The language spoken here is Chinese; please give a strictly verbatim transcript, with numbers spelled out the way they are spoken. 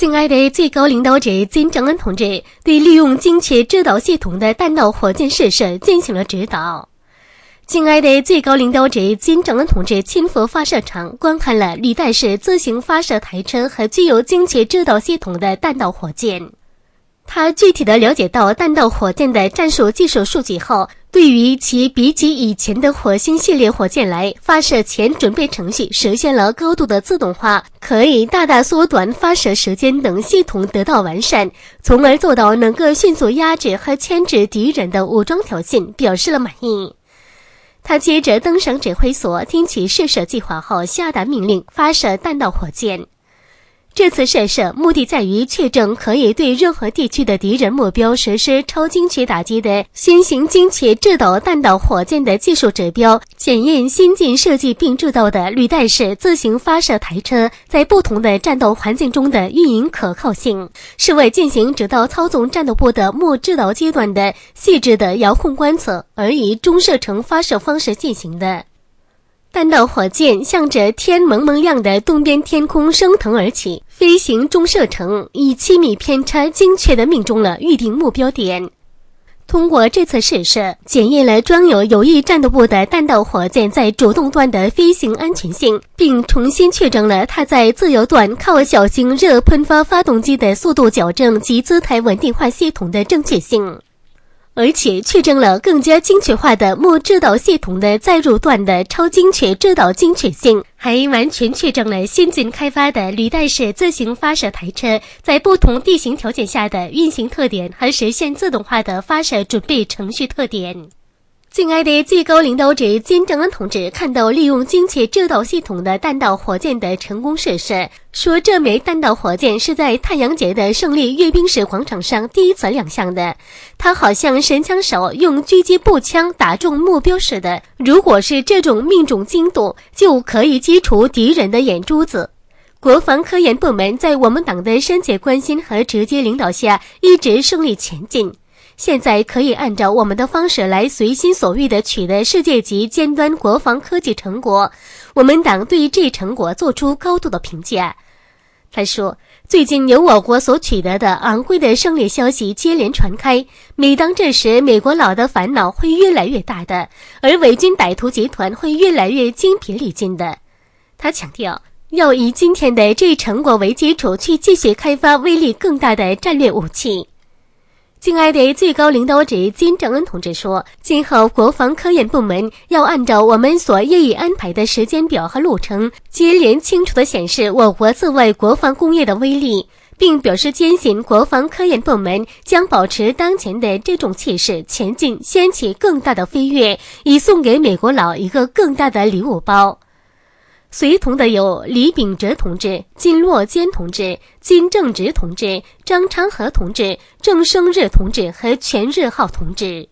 敬爱的最高领导者金正恩同志对利用精确制导系统的弹道火箭试射进行了指导。敬爱的最高领导者金正恩同志亲赴发射场观看了履带式自行发射台车和具有精确制导系统的弹道火箭。他具体地了解到弹道火箭的战术技术数据后，对于其比起以前的火星系列火箭来，发射前准备程序实现了高度的自动化，可以大大缩短发射时间等系统得到完善，从而做到能够迅速压制和牵制敌人的武装挑衅，表示了满意。他接着登上指挥所，听取试射计划后下达命令，发射弹道火箭。这次试射目的在于确证可以对任何地区的敌人目标实施超精确打击的新型精确制导弹道火箭的技术指标，检验先进设计并制造的履带式自行发射台车在不同的战斗环境中的运营可靠性，是为进行指导操纵战斗部的末制导阶段的细致的遥控观测而以中射程发射方式进行的。弹道火箭向着天蒙蒙亮的东边天空升腾而起，飞行中射程以七米偏差精确地命中了预定目标点。通过这次试射，检验了装有友谊战斗部的弹道火箭在主动段的飞行安全性，并重新确证了它在自由段靠小型热喷发发动机的速度矫正及姿态稳定化系统的正确性。而且确证了更加精确化的末制导系统的载入段的超精确制导精确性，还完全确证了先进开发的履带式自行发射台车在不同地形条件下的运行特点和实现自动化的发射准备程序特点。敬爱的最高领导者金正恩同志看到利用精确制导系统的弹道火箭的成功试射，说这枚弹道火箭是在太阳节的胜利阅兵式广场上第一次亮相的，它好像神枪手用狙击步枪打中目标似的，如果是这种命中精度，就可以击除敌人的眼珠子。国防科研部门在我们党的深切关心和直接领导下一直胜利前进，现在可以按照我们的方式来随心所欲地取得世界级尖端国防科技成果，我们党对这成果做出高度的评价。他说，最近由我国所取得的昂贵的胜利消息接连传开，每当这时，美国佬的烦恼会越来越大的，而伪军歹徒集团会越来越精疲力尽的。他强调，要以今天的这成果为基础去继续开发威力更大的战略武器。敬爱的最高领导者金正恩同志说，今后国防科研部门要按照我们所业已安排的时间表和路程，接连清楚地显示我国自卫国防工业的威力，并表示坚信国防科研部门将保持当前的这种气势前进，掀起更大的飞跃，以送给美国佬一个更大的礼物包。随同的有李秉哲同志、金洛坚同志、金正直同志、张昌和同志、郑生日同志和全日浩同志。